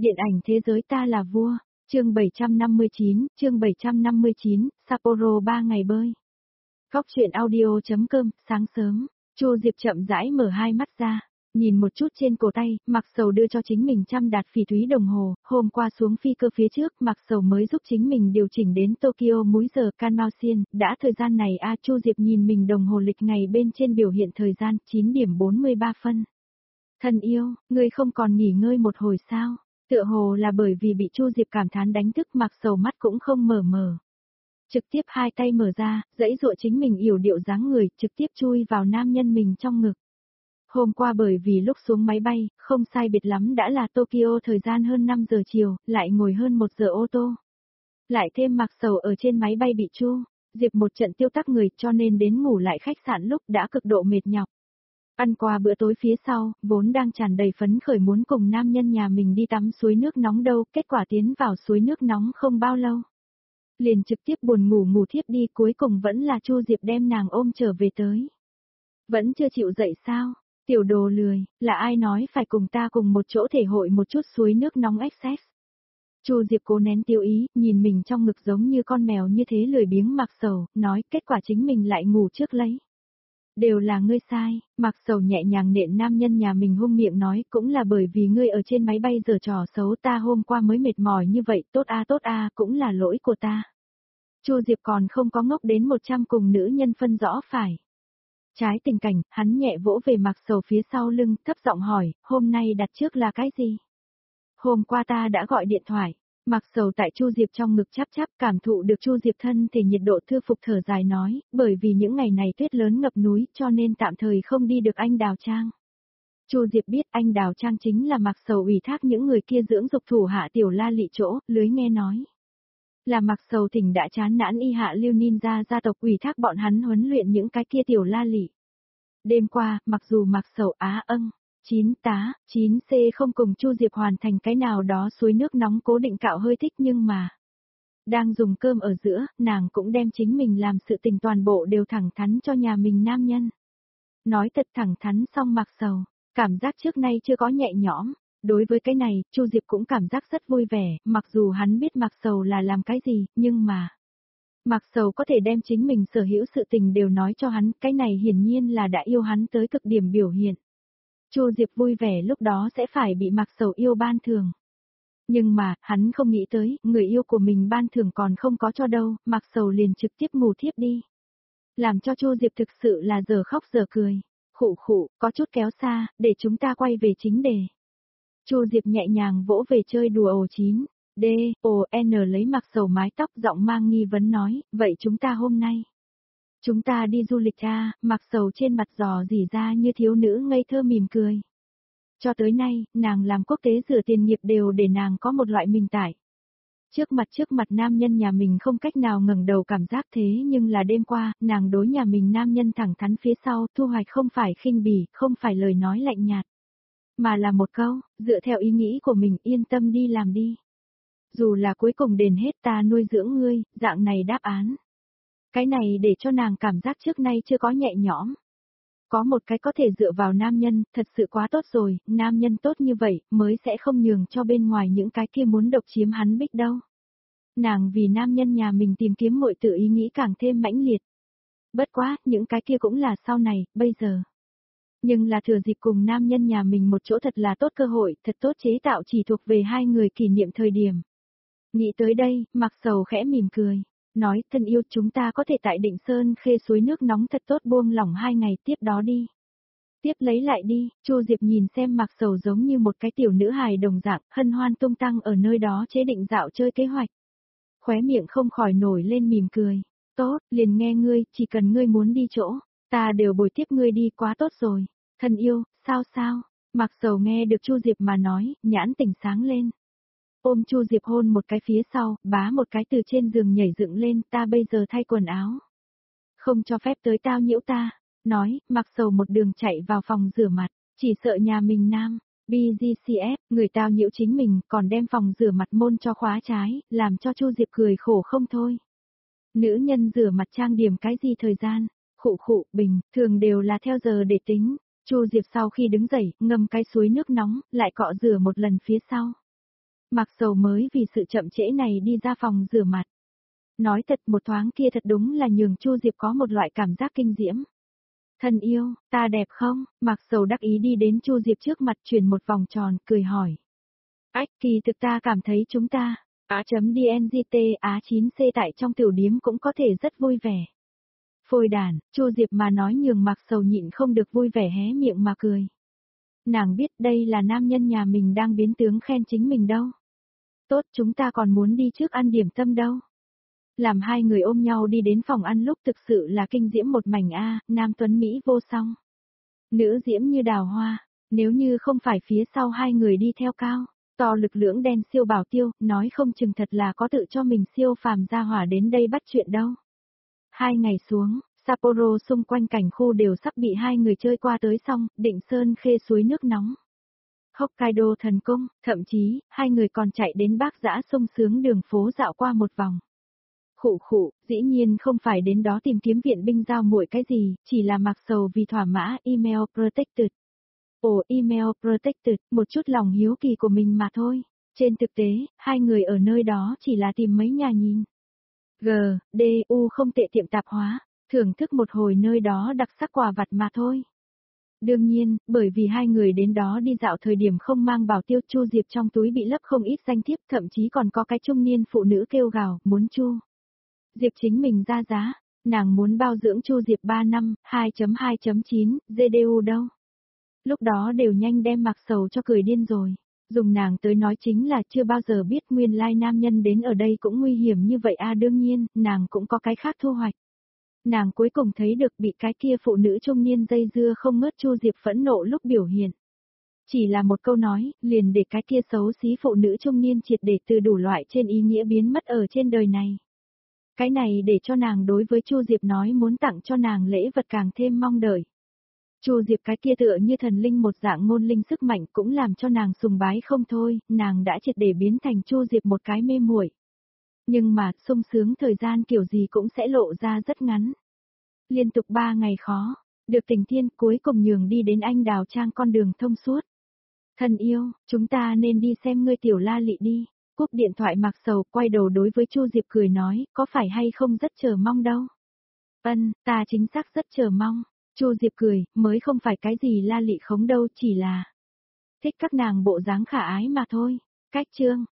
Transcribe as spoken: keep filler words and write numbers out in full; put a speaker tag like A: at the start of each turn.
A: Điện ảnh thế giới ta là vua, chương bảy trăm năm mươi chín, chương bảy trăm năm mươi chín, Sapporo ba ngày bơi. Góc truyện audio.com, sáng sớm, Chu Diệp chậm rãi mở hai mắt ra, nhìn một chút trên cổ tay, Mặc Sầu đưa cho chính mình trăm đạt phỉ thúy đồng hồ, hôm qua xuống phi cơ phía trước, Mặc Sầu mới giúp chính mình điều chỉnh đến Tokyo múi giờ Kanmausien, đã thời gian này a Chu Diệp nhìn mình đồng hồ lịch ngày bên trên biểu hiện thời gian, chín điểm bốn mươi ba phân. Thân yêu, ngươi không còn nghỉ ngơi một hồi sao? Tựa hồ là bởi vì bị Chu Diệp cảm thán đánh thức Mặc Sầu mắt cũng không mở mở. Trực tiếp hai tay mở ra, dãy dụa chính mình yểu điệu dáng người, trực tiếp chui vào nam nhân mình trong ngực. Hôm qua bởi vì lúc xuống máy bay, không sai biệt lắm đã là Tokyo thời gian hơn năm giờ chiều, lại ngồi hơn một giờ ô tô. Lại thêm Mặc Sầu ở trên máy bay bị Chu Diệp một trận tiêu tắc người cho nên đến ngủ lại khách sạn lúc đã cực độ mệt nhọc. Ăn qua bữa tối phía sau, vốn đang tràn đầy phấn khởi muốn cùng nam nhân nhà mình đi tắm suối nước nóng đâu, kết quả tiến vào suối nước nóng không bao lâu. Liền trực tiếp buồn ngủ ngủ thiếp đi, cuối cùng vẫn là Chu Diệp đem nàng ôm trở về tới. Vẫn chưa chịu dậy sao? Tiểu đồ lười, là ai nói phải cùng ta cùng một chỗ thể hội một chút suối nước nóng excess. Chu Diệp cố nén tiêu ý, nhìn mình trong ngực giống như con mèo như thế lười biếng Mặc Sầu, nói kết quả chính mình lại ngủ trước lấy. Đều là ngươi sai, Mặc Sầu nhẹ nhàng nện nam nhân nhà mình hung miệng nói, cũng là bởi vì ngươi ở trên máy bay giở trò xấu, ta hôm qua mới mệt mỏi như vậy, tốt a tốt a, cũng là lỗi của ta. Chu Diệp còn không có ngốc đến một trăm cùng nữ nhân phân rõ phải. Trái tình cảnh, hắn nhẹ vỗ về Mặc Sầu phía sau lưng, thấp giọng hỏi, hôm nay đặt trước là cái gì? Hôm qua ta đã gọi điện thoại. Mặc Sầu tại Chu Diệp trong ngực chắp chắp, cảm thụ được Chu Diệp thân thể nhiệt độ thư phục, thở dài nói, bởi vì những ngày này tuyết lớn ngập núi cho nên tạm thời không đi được anh Đào Trang. Chu Diệp biết anh Đào Trang chính là Mặc Sầu ủy thác những người kia dưỡng dục thủ hạ tiểu la lị chỗ, lưới nghe nói. Là Mặc Sầu thỉnh đã chán nản y hạ lưu ninja gia tộc ủy thác bọn hắn huấn luyện những cái kia tiểu la lị. Đêm qua, mặc dù Mặc Sầu á âng. chín tá, chín C không cùng Chu Diệp hoàn thành cái nào đó suối nước nóng cố định cạo hơi thích nhưng mà. Đang dùng cơm ở giữa, nàng cũng đem chính mình làm sự tình toàn bộ đều thẳng thắn cho nhà mình nam nhân. Nói thật thẳng thắn xong Mặc Sầu, cảm giác trước nay chưa có nhẹ nhõm. Đối với cái này, Chu Diệp cũng cảm giác rất vui vẻ, mặc dù hắn biết Mặc Sầu là làm cái gì, nhưng mà. Mặc Sầu có thể đem chính mình sở hữu sự tình đều nói cho hắn, cái này hiển nhiên là đã yêu hắn tới cực điểm biểu hiện. Chu Diệp vui vẻ lúc đó sẽ phải bị Mặc Sầu yêu ban thưởng. Nhưng mà, hắn không nghĩ tới, người yêu của mình ban thưởng còn không có cho đâu, Mặc Sầu liền trực tiếp ngủ thiếp đi. Làm cho Chu Diệp thực sự là giờ khóc giờ cười. Khụ khụ, có chút kéo xa, để chúng ta quay về chính đề. Chu Diệp nhẹ nhàng vỗ về chơi đùa ồ chín. D, O, N lấy Mặc Sầu mái tóc giọng mang nghi vấn nói, vậy chúng ta hôm nay. Chúng ta đi du lịch à, Mặc Sầu trên mặt giò dỉ ra như thiếu nữ ngây thơ mỉm cười. Cho tới nay, nàng làm quốc tế rửa tiền nghiệp đều để nàng có một loại mình tải. Trước mặt trước mặt nam nhân nhà mình không cách nào ngẩng đầu cảm giác thế nhưng là đêm qua, nàng đối nhà mình nam nhân thẳng thắn phía sau, thu hoạch không phải khinh bỉ, không phải lời nói lạnh nhạt. Mà là một câu, dựa theo ý nghĩ của mình yên tâm đi làm đi. Dù là cuối cùng đền hết ta nuôi dưỡng ngươi, dạng này đáp án. Cái này để cho nàng cảm giác trước nay chưa có nhẹ nhõm. Có một cái có thể dựa vào nam nhân, thật sự quá tốt rồi, nam nhân tốt như vậy, mới sẽ không nhường cho bên ngoài những cái kia muốn độc chiếm hắn bích đâu. Nàng vì nam nhân nhà mình tìm kiếm muội tự ý nghĩ càng thêm mãnh liệt. Bất quá, những cái kia cũng là sau này, bây giờ. Nhưng là thừa dịp cùng nam nhân nhà mình một chỗ thật là tốt cơ hội, thật tốt chế tạo chỉ thuộc về hai người kỷ niệm thời điểm. Nghĩ tới đây, Mặc Sầu khẽ mỉm cười. Nói, thân yêu chúng ta có thể tại Định Sơn Khê suối nước nóng thật tốt buông lỏng hai ngày tiếp đó đi. Tiếp lấy lại đi, Chu Diệp nhìn xem Mặc Sầu giống như một cái tiểu nữ hài đồng dạng, hân hoan tung tăng ở nơi đó chế định dạo chơi kế hoạch. Khóe miệng không khỏi nổi lên mỉm cười. Tốt, liền nghe ngươi, chỉ cần ngươi muốn đi chỗ, ta đều bồi tiếp ngươi đi quá tốt rồi. Thân yêu, sao sao? Mặc Sầu nghe được Chu Diệp mà nói, nhãn tỉnh sáng lên. Ôm Chu Diệp hôn một cái phía sau, bá một cái từ trên giường nhảy dựng lên, ta bây giờ thay quần áo. Không cho phép tới tao nhiễu ta. Nói, Mặc Sầu một đường chạy vào phòng rửa mặt, chỉ sợ nhà mình nam, bê giê xê ép, người tao nhiễu chính mình, còn đem phòng rửa mặt môn cho khóa trái, làm cho Chu Diệp cười khổ không thôi. Nữ nhân rửa mặt trang điểm cái gì thời gian, khụ khụ, bình, thường đều là theo giờ để tính. Chu Diệp sau khi đứng dậy, ngâm cái suối nước nóng, lại cọ rửa một lần phía sau. Mặc Sầu mới vì sự chậm trễ này đi ra phòng rửa mặt. Nói thật một thoáng kia thật đúng là nhường Chu Diệp có một loại cảm giác kinh diễm. Thân yêu, ta đẹp không? Mặc Sầu đắc ý đi đến Chu Diệp trước mặt chuyển một vòng tròn, cười hỏi. Ách, kỳ thực ta cảm thấy chúng ta, Á.dngt Á chín C tại trong tiểu điếm cũng có thể rất vui vẻ. Phôi đàn, Chu Diệp mà nói nhường Mặc Sầu nhịn không được vui vẻ hé miệng mà cười. Nàng biết đây là nam nhân nhà mình đang biến tướng khen chính mình đâu. Tốt, chúng ta còn muốn đi trước ăn điểm tâm đâu. Làm hai người ôm nhau đi đến phòng ăn lúc thực sự là kinh diễm một mảnh a, nam tuấn Mỹ vô song. Nữ diễm như đào hoa, nếu như không phải phía sau hai người đi theo cao, to lực lưỡng đen siêu bảo tiêu, nói không chừng thật là có tự cho mình siêu phàm ra hỏa đến đây bắt chuyện đâu. Hai ngày xuống, Sapporo xung quanh cảnh khu đều sắp bị hai người chơi qua tới xong, Định Sơn Khê suối nước nóng. Hokkaido thần công, thậm chí, hai người còn chạy đến Bác Dã sung sướng đường phố dạo qua một vòng. Khụ khụ, dĩ nhiên không phải đến đó tìm kiếm viện binh giao muội cái gì, chỉ là Mặc Sầu vì thỏa mã email protected. Ồ, email protected, một chút lòng hiếu kỳ của mình mà thôi. Trên thực tế, hai người ở nơi đó chỉ là tìm mấy nhà nhìn. G, D, U không tệ tiệm tạp hóa, thưởng thức một hồi nơi đó đặc sắc quà vặt mà thôi. Đương nhiên, bởi vì hai người đến đó đi dạo thời điểm không mang bảo tiêu, Chu Diệp trong túi bị lấp không ít danh thiếp, thậm chí còn có cái trung niên phụ nữ kêu gào, muốn Chu Diệp chính mình ra giá, nàng muốn bao dưỡng Chu Diệp ba năm, hai chấm hai chấm chín, giê đê u đâu. Lúc đó đều nhanh đem Mặc Sầu cho cười điên rồi. Dùng nàng tới nói chính là chưa bao giờ biết nguyên lai nam nhân đến ở đây cũng nguy hiểm như vậy a, đương nhiên, nàng cũng có cái khác thu hoạch. Nàng cuối cùng thấy được bị cái kia phụ nữ trung niên dây dưa không ngớt, Chu Diệp phẫn nộ lúc biểu hiện. Chỉ là một câu nói, liền để cái kia xấu xí phụ nữ trung niên triệt để từ đủ loại trên ý nghĩa biến mất ở trên đời này. Cái này để cho nàng đối với Chu Diệp nói muốn tặng cho nàng lễ vật càng thêm mong đợi. Chu Diệp cái kia tựa như thần linh một dạng ngôn linh sức mạnh cũng làm cho nàng sùng bái không thôi, nàng đã triệt để biến thành Chu Diệp một cái mê muội. Nhưng mà, sung sướng thời gian kiểu gì cũng sẽ lộ ra rất ngắn. Liên tục ba ngày khó, được Tình Thiên cuối cùng nhường đi đến Anh Đào Trang con đường thông suốt. Thân yêu, chúng ta nên đi xem ngươi tiểu La Lị đi. Cúp điện thoại Mặc Sầu quay đầu đối với Chu Diệp cười nói, có phải hay không rất chờ mong đâu. Ân, ta chính xác rất chờ mong. Chu Diệp cười, mới không phải cái gì La Lị khống đâu, chỉ là thích các nàng bộ dáng khả ái mà thôi. Cách chương